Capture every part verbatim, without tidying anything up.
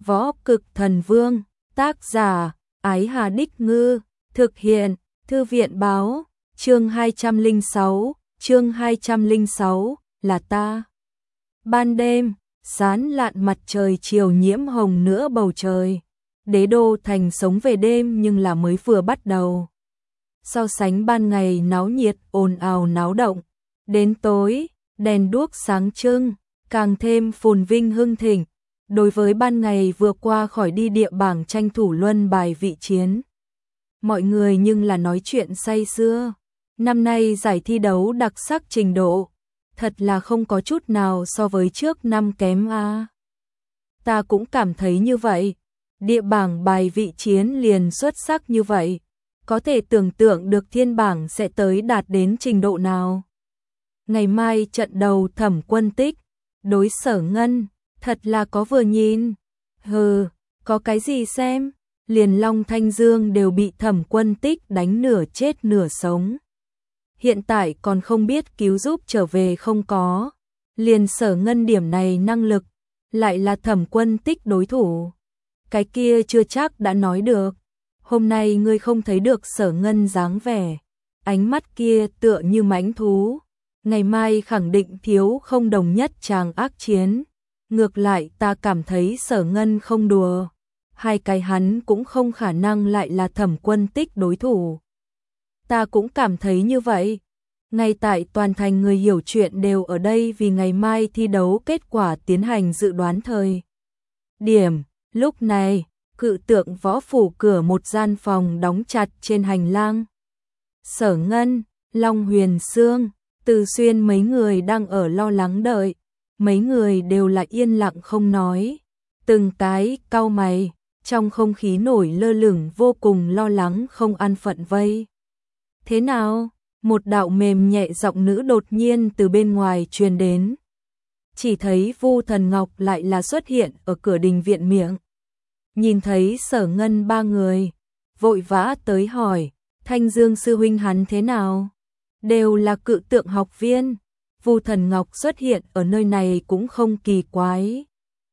Võ Cực Thần Vương, tác giả, Ái Hà Đích Ngư, thực hiện, Thư viện báo, chương hai trăm lẻ sáu, chương hai trăm lẻ sáu, là ta. Ban đêm, sáng lạn mặt trời chiều nhiễm hồng nửa bầu trời. Đế đô thành sống về đêm nhưng là mới vừa bắt đầu. So sánh ban ngày náo nhiệt, ồn ào náo động, đến tối, đèn đuốc sáng trưng, càng thêm phồn vinh hưng thịnh. Đối với ban ngày vừa qua khỏi đi địa bảng tranh thủ luân bài vị chiến, mọi người nhưng là nói chuyện say sưa. Năm nay giải thi đấu đặc sắc trình độ, thật là không có chút nào so với trước năm kém a. À. Ta cũng cảm thấy như vậy, địa bảng bài vị chiến liền xuất sắc như vậy, có thể tưởng tượng được thiên bảng sẽ tới đạt đến trình độ nào. Ngày mai trận đầu Thẩm Quân Tích, đối Sở Ngân, thật là có vừa nhìn. Hừ, có cái gì xem, liền Long Thanh Dương đều bị Thẩm Quân Tích đánh nửa chết nửa sống. Hiện tại còn không biết cứu giúp trở về không có, liền Sở Ngân điểm này năng lực, lại là Thẩm Quân Tích đối thủ. Cái kia chưa chắc đã nói được, hôm nay ngươi không thấy được Sở Ngân dáng vẻ, ánh mắt kia tựa như mãnh thú, ngày mai khẳng định thiếu không đồng nhất tràng ác chiến. Ngược lại ta cảm thấy Sở Ngân không đùa, hai cái hắn cũng không khả năng lại là Thẩm Quân Tích đối thủ. Ta cũng cảm thấy như vậy. Ngay tại toàn thành người hiểu chuyện đều ở đây vì ngày mai thi đấu kết quả tiến hành dự đoán thời điểm. Lúc này, cự tượng võ phủ cửa một gian phòng đóng chặt trên hành lang. Sở Ngân, Long Huyền Sương, Từ Xuyên mấy người đang ở lo lắng đợi. Mấy người đều là yên lặng không nói, từng cái cau mày, trong không khí nổi lơ lửng vô cùng lo lắng không an phận vây. Thế nào? Một đạo mềm nhẹ giọng nữ đột nhiên từ bên ngoài truyền đến. Chỉ thấy Vu Thần Ngọc lại là xuất hiện ở cửa đình viện miệng. Nhìn thấy Sở Ngân ba người, vội vã tới hỏi, Thanh Dương sư huynh hắn thế nào? Đều là cự tượng học viên. Vu Thần Ngọc xuất hiện ở nơi này cũng không kỳ quái.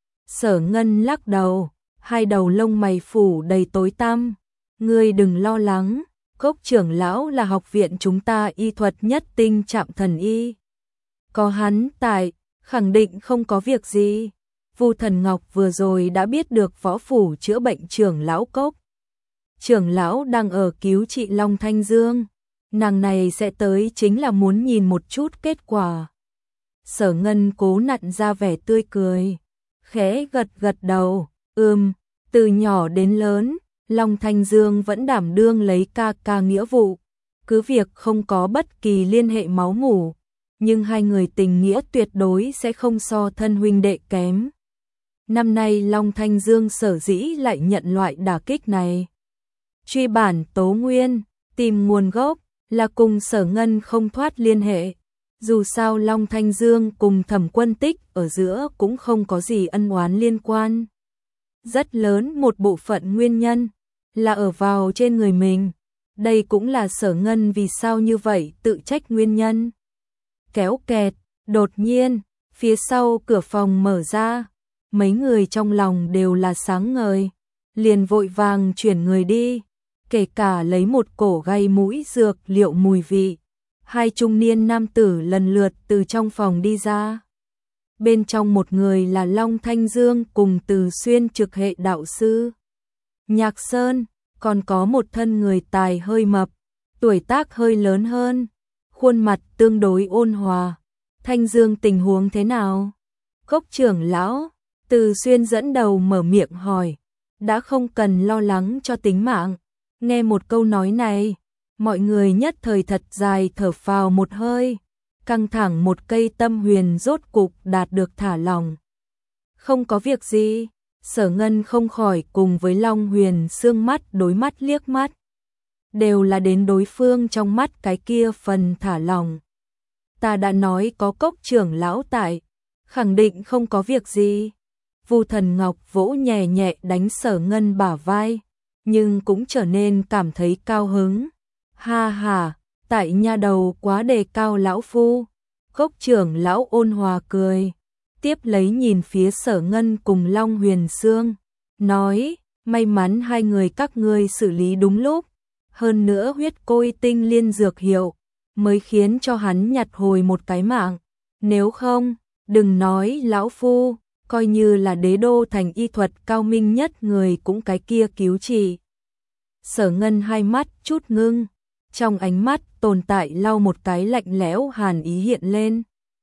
Sở Ngân lắc đầu, hai đầu lông mày phủ đầy tối tăm. Ngươi đừng lo lắng, Cốc trưởng lão là học viện chúng ta y thuật nhất tinh Trạm Thần Y. Có hắn tại, khẳng định không có việc gì. Vu Thần Ngọc vừa rồi đã biết được võ phủ chữa bệnh trưởng lão Cốc. Trưởng lão đang ở cứu trị Long Thanh Dương. Nàng này sẽ tới chính là muốn nhìn một chút kết quả. Sở Ngân cố nặn ra vẻ tươi cười, khẽ gật gật đầu, ừm, từ nhỏ đến lớn, Long Thanh Dương vẫn đảm đương lấy ca ca nghĩa vụ, cứ việc không có bất kỳ liên hệ máu mủ, nhưng hai người tình nghĩa tuyệt đối sẽ không so thân huynh đệ kém. Năm nay Long Thanh Dương sở dĩ lại nhận loại đả kích này. Truy bản tố nguyên, tìm nguồn gốc, là cùng Sở Ngân không thoát liên hệ. Dù sao Long Thanh Dương cùng Thẩm Quân Tích ở giữa cũng không có gì ân oán liên quan. Rất lớn một bộ phận nguyên nhân là ở vào trên người mình. Đây cũng là Sở Ngân vì sao như vậy tự trách nguyên nhân. Kéo kẹt, đột nhiên, phía sau cửa phòng mở ra. Mấy người trong lòng đều là sáng ngời, liền vội vàng chuyển người đi. Kể cả lấy một cổ gây mũi dược liệu mùi vị. Hai trung niên nam tử lần lượt từ trong phòng đi ra. Bên trong một người là Long Thanh Dương cùng Từ Xuyên trực hệ đạo sư Nhạc Sơn, còn có một thân người tài hơi mập, tuổi tác hơi lớn hơn, khuôn mặt tương đối ôn hòa. Thanh Dương tình huống thế nào? Cốc trưởng lão, Từ Xuyên dẫn đầu mở miệng hỏi, đã không cần lo lắng cho tính mạng. Nghe một câu nói này, mọi người nhất thời thật dài thở phào một hơi, căng thẳng một cây tâm huyền rốt cục đạt được thả lỏng. Không có việc gì, Sở Ngân không khỏi cùng với Long Huyền Sương mắt đối mắt liếc mắt. Đều là đến đối phương trong mắt cái kia phần thả lỏng. Ta đã nói có Cốc trưởng lão tại, khẳng định không có việc gì. Vu Thần Ngọc vỗ nhẹ nhẹ đánh Sở Ngân bả vai, nhưng cũng trở nên cảm thấy cao hứng. Ha ha, tại nha đầu quá đề cao lão phu. Cốc trưởng lão ôn hòa cười, tiếp lấy nhìn phía Sở Ngân cùng Long Huyền Sương, nói, may mắn hai người các ngươi xử lý đúng lúc, hơn nữa huyết côi tinh liên dược hiệu, mới khiến cho hắn nhặt hồi một cái mạng, nếu không, đừng nói lão phu, coi như là đế đô thành y thuật cao minh nhất người cũng cái kia cứu trị. Sở Ngân hai mắt chút ngưng, trong ánh mắt tồn tại lau một cái lạnh lẽo hàn ý hiện lên.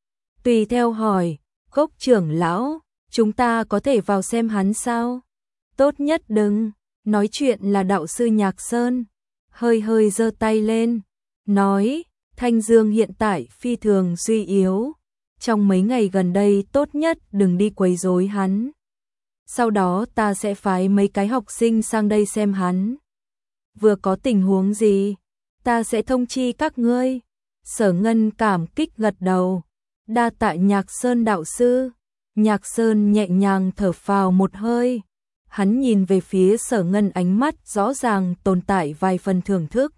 Tùy theo hỏi, Cốc trưởng lão, chúng ta có thể vào xem hắn sao? Tốt nhất đừng, nói chuyện là đạo sư Nhạc Sơn, hơi hơi giơ tay lên, nói, Thanh Dương hiện tại phi thường suy yếu, trong mấy ngày gần đây tốt nhất đừng đi quấy rối hắn. Sau đó ta sẽ phái mấy cái học sinh sang đây xem hắn. Vừa có tình huống gì, ta sẽ thông chi các ngươi. Sở Ngân cảm kích gật đầu. Đa tạ Nhạc Sơn đạo sư. Nhạc Sơn nhẹ nhàng thở phào một hơi. Hắn nhìn về phía Sở Ngân, ánh mắt rõ ràng tồn tại vài phần thưởng thức.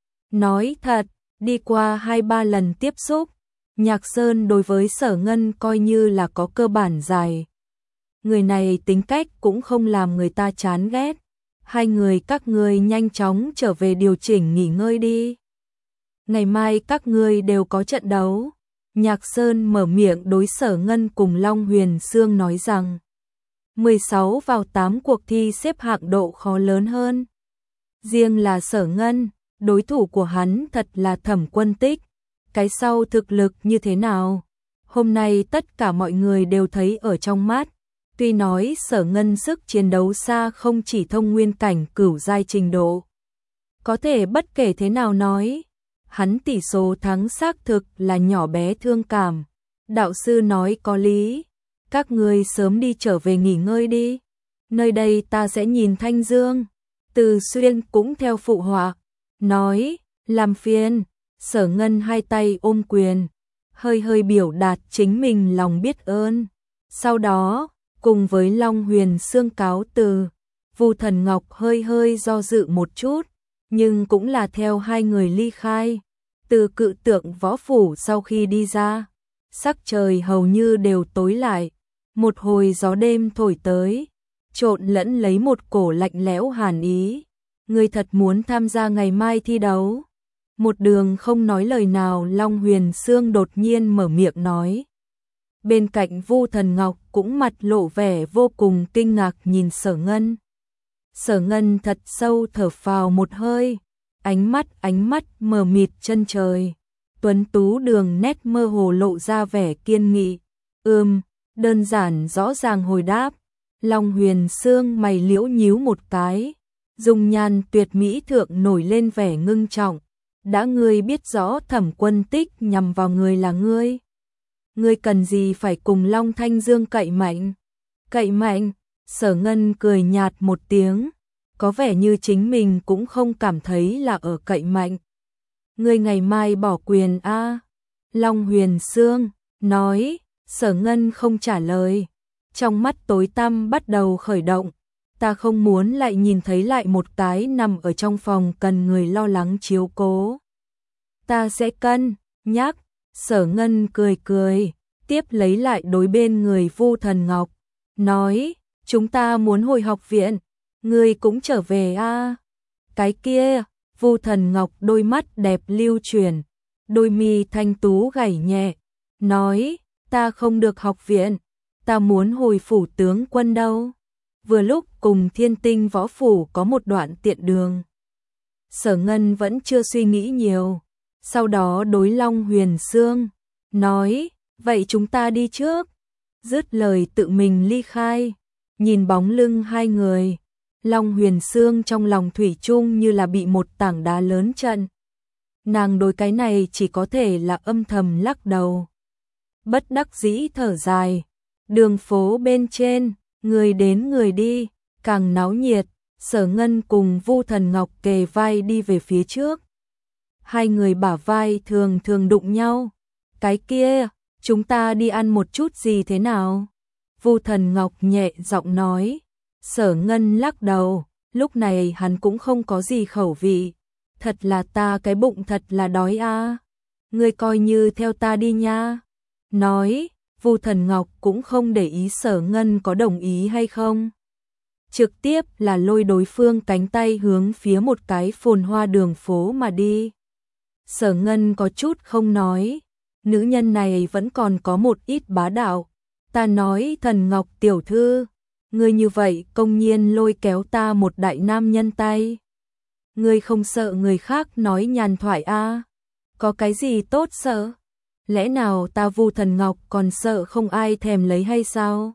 Nói thật, đi qua hai ba lần tiếp xúc, Nhạc Sơn đối với Sở Ngân coi như là có cơ bản dài. Người này tính cách cũng không làm người ta chán ghét. Hai người các ngươi nhanh chóng trở về điều chỉnh nghỉ ngơi đi. Ngày mai các ngươi đều có trận đấu. Nhạc Sơn mở miệng đối Sở Ngân cùng Long Huyền Sương nói rằng mười sáu vào tám cuộc thi xếp hạng độ khó lớn hơn. Riêng là Sở Ngân, đối thủ của hắn thật là Thẩm Quân Tích. Cái sau thực lực như thế nào? Hôm nay tất cả mọi người đều thấy ở trong mắt. Tuy nói Sở Ngân sức chiến đấu xa không chỉ thông nguyên cảnh cửu giai trình độ. Có thể bất kể thế nào nói, hắn tỷ số thắng xác thực là nhỏ bé thương cảm. Đạo sư nói có lý, các ngươi sớm đi trở về nghỉ ngơi đi. Nơi đây ta sẽ nhìn Thanh Dương. Từ Xuyên cũng theo phụ họa, nói, làm phiền. Sở Ngân hai tay ôm quyền, hơi hơi biểu đạt chính mình lòng biết ơn. Sau đó, cùng với Long Huyền Sương cáo từ, Vu Thần Ngọc hơi hơi do dự một chút, nhưng cũng là theo hai người ly khai. Từ cự tượng võ phủ sau khi đi ra, sắc trời hầu như đều tối lại, một hồi gió đêm thổi tới, trộn lẫn lấy một cổ lạnh lẽo hàn ý. Người thật muốn tham gia ngày mai thi đấu? Một đường không nói lời nào, Long Huyền Sương đột nhiên mở miệng nói. Bên cạnh Vu Thần Ngọc cũng mặt lộ vẻ vô cùng kinh ngạc nhìn Sở Ngân. Sở Ngân thật sâu thở phào một hơi, ánh mắt ánh mắt mờ mịt chân trời. Tuấn tú đường nét mơ hồ lộ ra vẻ kiên nghị. Ừm, đơn giản rõ ràng hồi đáp. Long Huyền Sương mày liễu nhíu một cái, dung nhan tuyệt mỹ thượng nổi lên vẻ ngưng trọng. Đã ngươi biết rõ Thẩm Quân Tích nhằm vào người là ngươi, ngươi cần gì phải cùng Long Thanh Dương cậy mạnh? Cậy mạnh? Sở Ngân cười nhạt một tiếng, có vẻ như chính mình cũng không cảm thấy là ở cậy mạnh. Ngươi ngày mai bỏ quyền a? À? Long Huyền Sương nói. Sở Ngân không trả lời, trong mắt tối tăm bắt đầu khởi động. Ta không muốn lại nhìn thấy lại một cái nằm ở trong phòng cần người lo lắng chiếu cố. Ta sẽ cân nhắc. Sở Ngân cười cười, tiếp lấy lại đối bên người Vu Thần Ngọc, nói, chúng ta muốn hồi học viện, ngươi cũng trở về a? À? Cái kia, Vu Thần Ngọc đôi mắt đẹp lưu chuyển, đôi mi thanh tú gảy nhẹ, nói, ta không được học viện, ta muốn hồi phủ tướng quân đâu. Vừa lúc cùng Thiên Tinh võ phủ có một đoạn tiện đường. Sở Ngân vẫn chưa suy nghĩ nhiều, sau đó đối Long Huyền Sương, nói, vậy chúng ta đi trước. Dứt lời tự mình ly khai, nhìn bóng lưng hai người, Long Huyền Sương trong lòng thủy chung như là bị một tảng đá lớn trận. Nàng đối cái này chỉ có thể là âm thầm lắc đầu. Bất đắc dĩ thở dài, đường phố bên trên, người đến người đi, càng náo nhiệt. Sở Ngân cùng Vu Thần Ngọc kề vai đi về phía trước. Hai người bả vai thường thường đụng nhau. Cái kia, chúng ta đi ăn một chút gì thế nào? Vu Thần Ngọc nhẹ giọng nói. Sở Ngân lắc đầu, lúc này hắn cũng không có gì khẩu vị. Thật là ta cái bụng thật là đói a. À. Ngươi coi như theo ta đi nha. Nói, Vu Thần Ngọc cũng không để ý Sở Ngân có đồng ý hay không. trực tiếp là lôi đối phương cánh tay hướng phía một cái phồn hoa đường phố mà đi. Sở Ngân có chút không nói, nữ nhân này vẫn còn có một ít bá đạo. Ta nói Thần Ngọc tiểu thư, ngươi như vậy công nhiên lôi kéo ta một đại nam nhân tay. Ngươi không sợ người khác nói nhàn thoại a? À? Có cái gì tốt sợ? Lẽ nào ta Vu Thần Ngọc còn sợ không ai thèm lấy hay sao?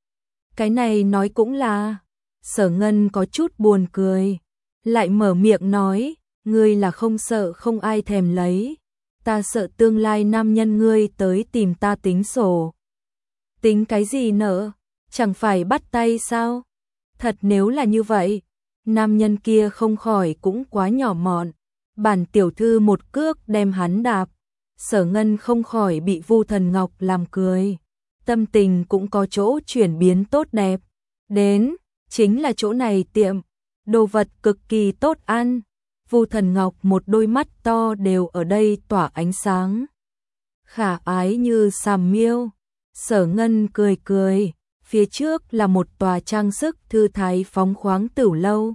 Cái này nói cũng là. Sở Ngân có chút buồn cười, lại mở miệng nói, ngươi là không sợ không ai thèm lấy, ta sợ tương lai nam nhân ngươi tới tìm ta tính sổ. Tính cái gì nợ, chẳng phải bắt tay sao? Thật nếu là như vậy, nam nhân kia không khỏi cũng quá nhỏ mọn, bản tiểu thư một cước đem hắn đạp. Sở Ngân không khỏi bị Vu Thần Ngọc làm cười, tâm tình cũng có chỗ chuyển biến tốt đẹp. Đến, chính là chỗ này tiệm, đồ vật cực kỳ tốt ăn. Vu Thần Ngọc một đôi mắt to đều ở đây tỏa ánh sáng, khả ái như sàm miêu. Sở Ngân cười cười, phía trước là một tòa trang sức thư thái phóng khoáng tửu lâu.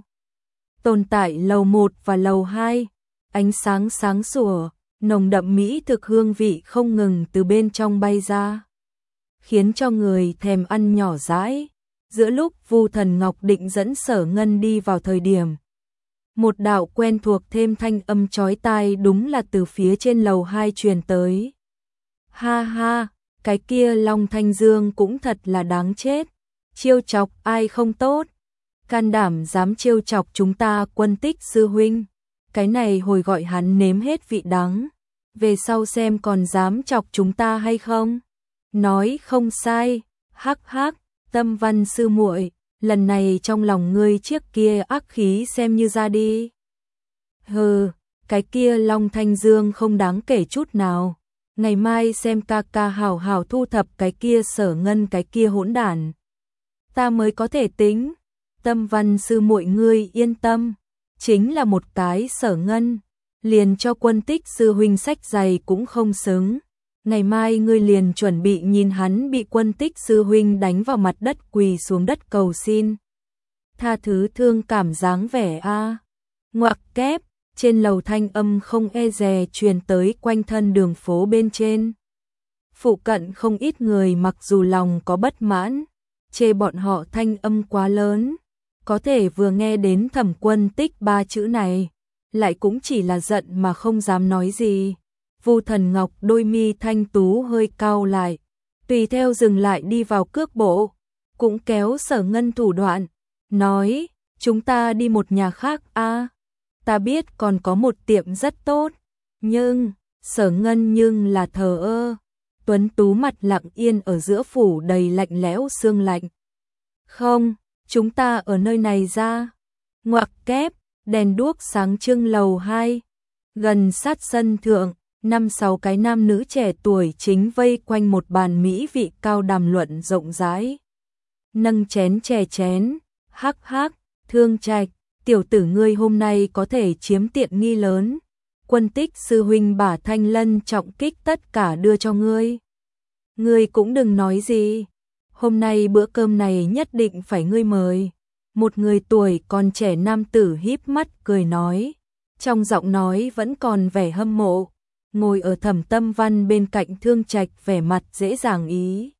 Tồn tại lầu một và lầu hai, ánh sáng sáng sủa, nồng đậm mỹ thực hương vị không ngừng từ bên trong bay ra, khiến cho người thèm ăn nhỏ dãi. Giữa lúc Vu Thần Ngọc định dẫn Sở Ngân đi vào thời điểm, một đạo quen thuộc thêm thanh âm chói tai đúng là từ phía trên lầu hai truyền tới. Ha ha, cái kia Long Thanh Dương cũng thật là đáng chết, chiêu chọc ai không tốt, can đảm dám chiêu chọc chúng ta Quân Tích sư huynh, cái này hồi gọi hắn nếm hết vị đắng, về sau xem còn dám chọc chúng ta hay không. Nói không sai, hắc hắc, Tâm Văn sư muội, lần này trong lòng ngươi chiếc kia ác khí xem như ra đi. Hừ, cái kia Long Thanh Dương không đáng kể chút nào. Ngày mai xem ca ca hảo hảo thu thập cái kia Sở Ngân cái kia hỗn đản, ta mới có thể tính. Tâm Văn sư muội ngươi yên tâm, chính là một cái Sở Ngân, liền cho Quân Tích sư huynh sách giày cũng không xứng. Ngày mai ngươi liền chuẩn bị nhìn hắn bị Quân Tích sư huynh đánh vào mặt đất quỳ xuống đất cầu xin tha thứ thương cảm dáng vẻ a. À. Ngoặc kép, trên lầu thanh âm không e dè truyền tới quanh thân đường phố bên trên. Phụ cận không ít người mặc dù lòng có bất mãn, chê bọn họ thanh âm quá lớn, có thể vừa nghe đến Thẩm Quân Tích ba chữ này, lại cũng chỉ là giận mà không dám nói gì. Vu Thần Ngọc đôi mi thanh tú hơi cau lại, tùy theo dừng lại đi vào cước bộ, cũng kéo Sở Ngân thủ đoạn, nói, chúng ta đi một nhà khác a. À, ta biết còn có một tiệm rất tốt, nhưng, Sở Ngân nhưng là thờ ơ, tuấn tú mặt lặng yên ở giữa phủ đầy lạnh lẽo sương lạnh. Không, chúng ta ở nơi này ra. Ngoặc kép, đèn đuốc sáng trưng lầu hai, gần sát sân thượng. Năm sáu cái nam nữ trẻ tuổi chính vây quanh một bàn mỹ vị cao đàm luận rộng rãi. Nâng chén chè chén, hắc hắc, Thương Trạch, tiểu tử ngươi hôm nay có thể chiếm tiện nghi lớn. Quân Tích sư huynh bả Thanh Lân trọng kích tất cả đưa cho ngươi. Ngươi cũng đừng nói gì, hôm nay bữa cơm này nhất định phải ngươi mời. Một người tuổi còn trẻ nam tử híp mắt cười nói, trong giọng nói vẫn còn vẻ hâm mộ. Ngồi ở Thẩm Tâm Văn bên cạnh Thương Trạch vẻ mặt dễ dàng ý.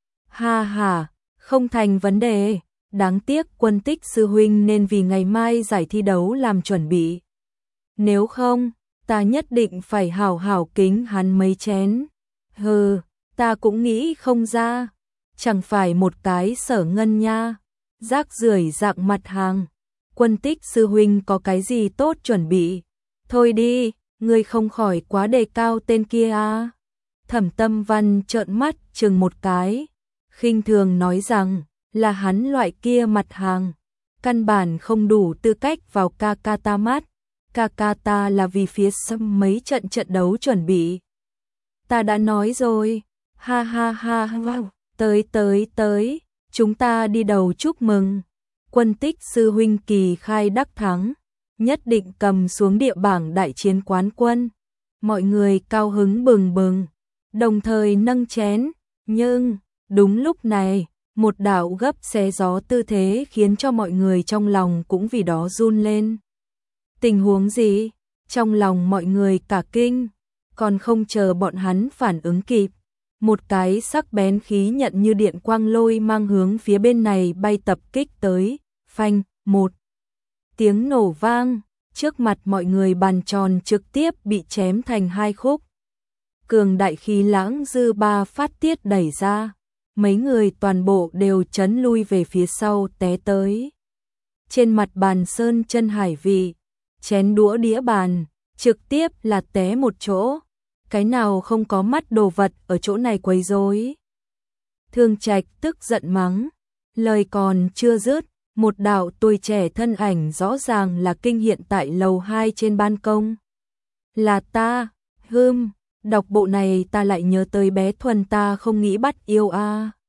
Ha ha, không thành vấn đề, đáng tiếc Quân Tích sư huynh nên vì ngày mai giải thi đấu làm chuẩn bị. Nếu không, ta nhất định phải hảo hảo kính hắn mấy chén. Hừ, ta cũng nghĩ không ra, chẳng phải một cái Sở Ngân nha, rác rưởi dạng mặt hàng. Quân Tích sư huynh có cái gì tốt chuẩn bị? Thôi đi. Ngươi không khỏi quá đề cao tên kia à. Thẩm Tâm Văn trợn mắt chừng một cái, khinh thường nói rằng là hắn loại kia mặt hàng, căn bản không đủ tư cách vào ca ca ta mắt. Ca ca ta là vì phía sâm mấy trận trận đấu chuẩn bị. Ta đã nói rồi, ha ha ha wow. Tới tới tới, chúng ta đi đầu chúc mừng. Quân Tích sư huynh kỳ khai đắc thắng, nhất định cầm xuống địa bảng đại chiến quán quân. Mọi người cao hứng bừng bừng, đồng thời nâng chén, nhưng đúng lúc này, một đạo gấp xé gió tư thế khiến cho mọi người trong lòng cũng vì đó run lên. Tình huống gì? Trong lòng mọi người cả kinh, còn không chờ bọn hắn phản ứng kịp. Một cái sắc bén khí nhận như điện quang lôi mang hướng phía bên này bay tập kích tới, phanh, một tiếng nổ vang, trước mặt mọi người bàn tròn trực tiếp bị chém thành hai khúc. Cường đại khí lãng dư ba phát tiết đẩy ra, mấy người toàn bộ đều chấn lui về phía sau té tới. Trên mặt bàn sơn chân hải vị, chén đũa đĩa bàn, trực tiếp là té một chỗ. Cái nào không có mắt đồ vật ở chỗ này quấy rối. Thương Trạch tức giận mắng, lời còn chưa dứt, một đạo tuổi trẻ thân ảnh rõ ràng là kinh hiện tại lầu hai trên ban công. Là ta, hưm, đọc bộ này ta lại nhớ tới bé Thuần ta không nghĩ bắt yêu a.